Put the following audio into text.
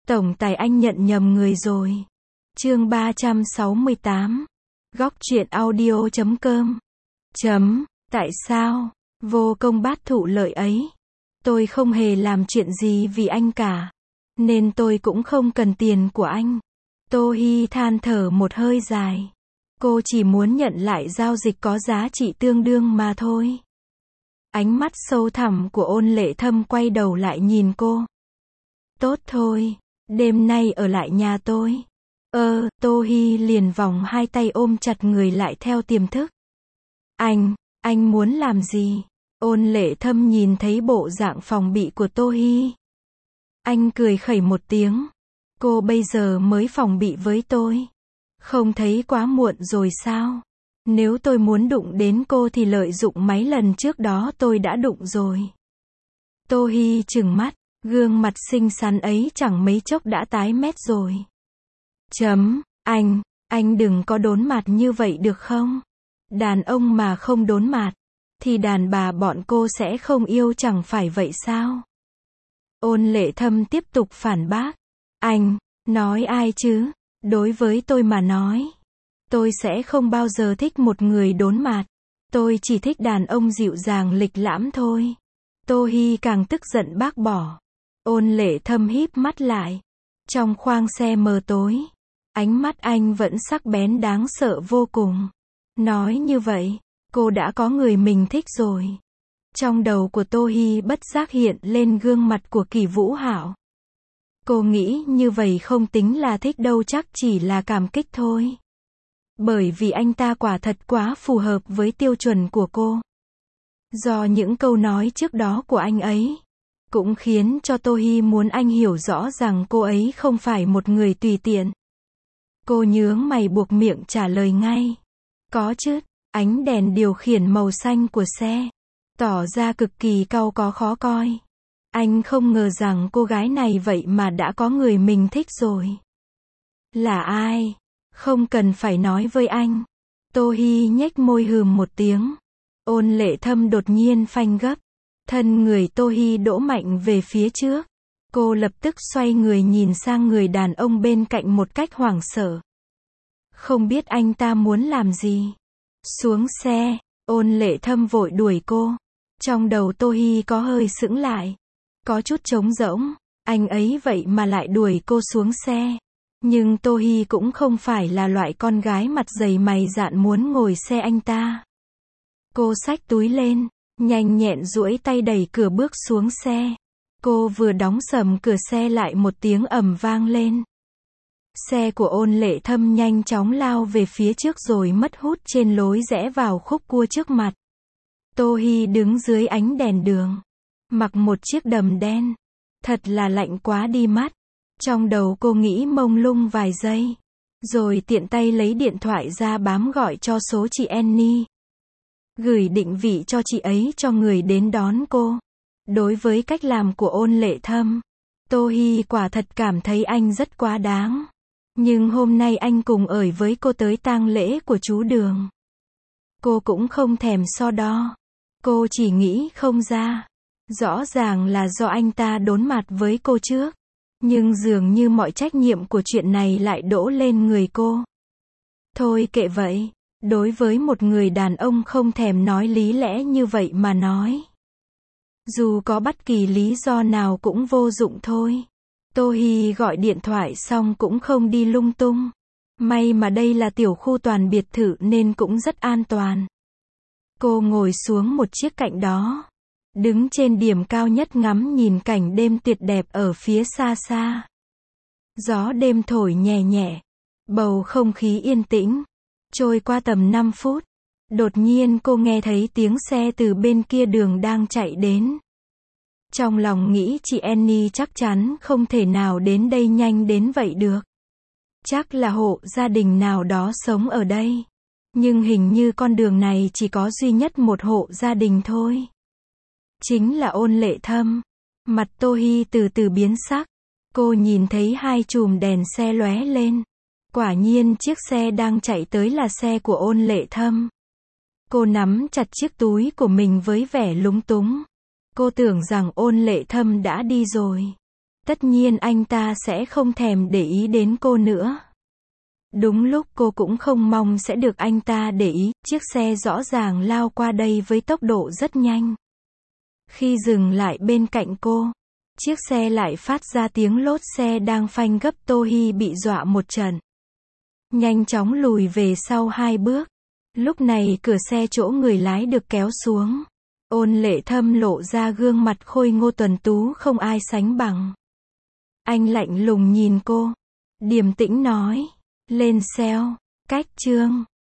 Tổng tài anh nhận nhầm người rồi. Chương 368. Góc truyện audio.com. Tại sao? Vô công bát thụ lợi ấy. Tôi không hề làm chuyện gì vì anh cả. Nên tôi cũng không cần tiền của anh. Tô Hi than thở một hơi dài. Cô chỉ muốn nhận lại giao dịch có giá trị tương đương mà thôi. Ánh mắt sâu thẳm của Ôn Lệ Thâm quay đầu lại nhìn cô. Tốt thôi, đêm nay ở lại nhà tôi. Tô Hi liền vòng hai tay ôm chặt người lại theo tiềm thức. Anh muốn làm gì? Ôn Lệ Thâm nhìn thấy bộ dạng phòng bị của Tô Hi. Anh cười khẩy một tiếng. Cô bây giờ mới phòng bị với tôi. Không thấy quá muộn rồi sao? Nếu tôi muốn đụng đến cô thì lợi dụng mấy lần trước đó tôi đã đụng rồi. Tô Hi trừng mắt, gương mặt xinh xắn ấy chẳng mấy chốc đã tái mét rồi. Anh đừng có đốn mặt như vậy được không? Đàn ông mà không đốn mặt, thì đàn bà bọn cô sẽ không yêu chẳng phải vậy sao? Ôn Lệ Thâm tiếp tục phản bác. Anh, nói ai chứ? Đối với tôi mà nói, tôi sẽ không bao giờ thích một người đốn mặt. Tôi chỉ thích đàn ông dịu dàng lịch lãm thôi. Tô Hi càng tức giận bác bỏ. Ôn Lệ Thâm híp mắt lại. Trong khoang xe mờ tối, ánh mắt anh vẫn sắc bén đáng sợ vô cùng. Nói như vậy, cô đã có người mình thích rồi. Trong đầu của Tô Hi bất giác hiện lên gương mặt của Kỷ Vũ Hạo. Cô nghĩ như vậy không tính là thích đâu, chắc chỉ là cảm kích thôi. Bởi vì anh ta quả thật quá phù hợp với tiêu chuẩn của cô. Do những câu nói trước đó của anh ấy, cũng khiến cho Tô Hi muốn anh hiểu rõ rằng cô ấy không phải một người tùy tiện. Cô nhướng mày buộc miệng trả lời ngay. Có chứ, ánh đèn điều khiển màu xanh của xe, tỏ ra cực kỳ cau có khó coi. Anh không ngờ rằng cô gái này vậy mà đã có người mình thích rồi. Là ai? Không cần phải nói với anh. Tô Hi nhếch môi hừm một tiếng. Ôn Lệ Thâm đột nhiên phanh gấp. Thân người Tô Hi đỗ mạnh về phía trước. Cô lập tức xoay người nhìn sang người đàn ông bên cạnh một cách hoảng sợ. Không biết anh ta muốn làm gì. Xuống xe, Ôn Lệ Thâm vội đuổi cô. Trong đầu Tô Hi có hơi sững lại. Có chút trống rỗng, anh ấy vậy mà lại đuổi cô xuống xe. Nhưng Tô Hi cũng không phải là loại con gái mặt dày mày dạn muốn ngồi xe anh ta. Cô xách túi lên, nhanh nhẹn duỗi tay đẩy cửa bước xuống xe. Cô vừa đóng sầm cửa xe lại một tiếng ầm vang lên. Xe của Ôn Lệ Thâm nhanh chóng lao về phía trước rồi mất hút trên lối rẽ vào khúc cua trước mặt. Tô Hi đứng dưới ánh đèn đường, mặc một chiếc đầm đen. Thật là lạnh quá đi mắt. Trong đầu cô nghĩ mông lung vài giây, rồi tiện tay lấy điện thoại ra bám gọi cho số chị Annie. Gửi định vị cho chị ấy cho người đến đón cô. Đối với cách làm của Ôn Lệ Thâm, Tô Hi quả thật cảm thấy anh rất quá đáng. Nhưng hôm nay anh cùng ở với cô tới tang lễ của chú Đường. Cô cũng không thèm so đo. Cô chỉ nghĩ không ra. Rõ ràng là do anh ta đốn mặt với cô trước. Nhưng dường như mọi trách nhiệm của chuyện này lại đổ lên người cô. Thôi kệ vậy. Đối với một người đàn ông không thèm nói lý lẽ như vậy mà nói, dù có bất kỳ lý do nào cũng vô dụng thôi. Tô Hi gọi điện thoại xong cũng không đi lung tung. May mà đây là tiểu khu toàn biệt thự nên cũng rất an toàn. Cô ngồi xuống một chiếc cạnh đó, đứng trên điểm cao nhất ngắm nhìn cảnh đêm tuyệt đẹp ở phía xa xa. Gió đêm thổi nhẹ nhẹ, bầu không khí yên tĩnh. Trôi qua tầm 5 phút, đột nhiên cô nghe thấy tiếng xe từ bên kia đường đang chạy đến. Trong lòng nghĩ chị Annie chắc chắn không thể nào đến đây nhanh đến vậy được. Chắc là hộ gia đình nào đó sống ở đây. Nhưng hình như con đường này chỉ có duy nhất một hộ gia đình thôi. Chính là Ôn Lệ Thâm. Mặt Tô Hi từ từ biến sắc. Cô nhìn thấy hai chùm đèn xe lóe lên. Quả nhiên chiếc xe đang chạy tới là xe của Ôn Lệ Thâm. Cô nắm chặt chiếc túi của mình với vẻ lúng túng. Cô tưởng rằng Ôn Lệ Thâm đã đi rồi. Tất nhiên anh ta sẽ không thèm để ý đến cô nữa. Đúng lúc cô cũng không mong sẽ được anh ta để ý, chiếc xe rõ ràng lao qua đây với tốc độ rất nhanh. Khi dừng lại bên cạnh cô, chiếc xe lại phát ra tiếng lốp xe đang phanh gấp. Tô Hi bị dọa một trận. Nhanh chóng lùi về sau 2 bước. Lúc này cửa xe chỗ người lái được kéo xuống. Ôn Lệ Thâm lộ ra gương mặt khôi ngô tuấn tú không ai sánh bằng. Anh lạnh lùng nhìn cô. Điềm tĩnh nói. Lên xe. Cách Trương.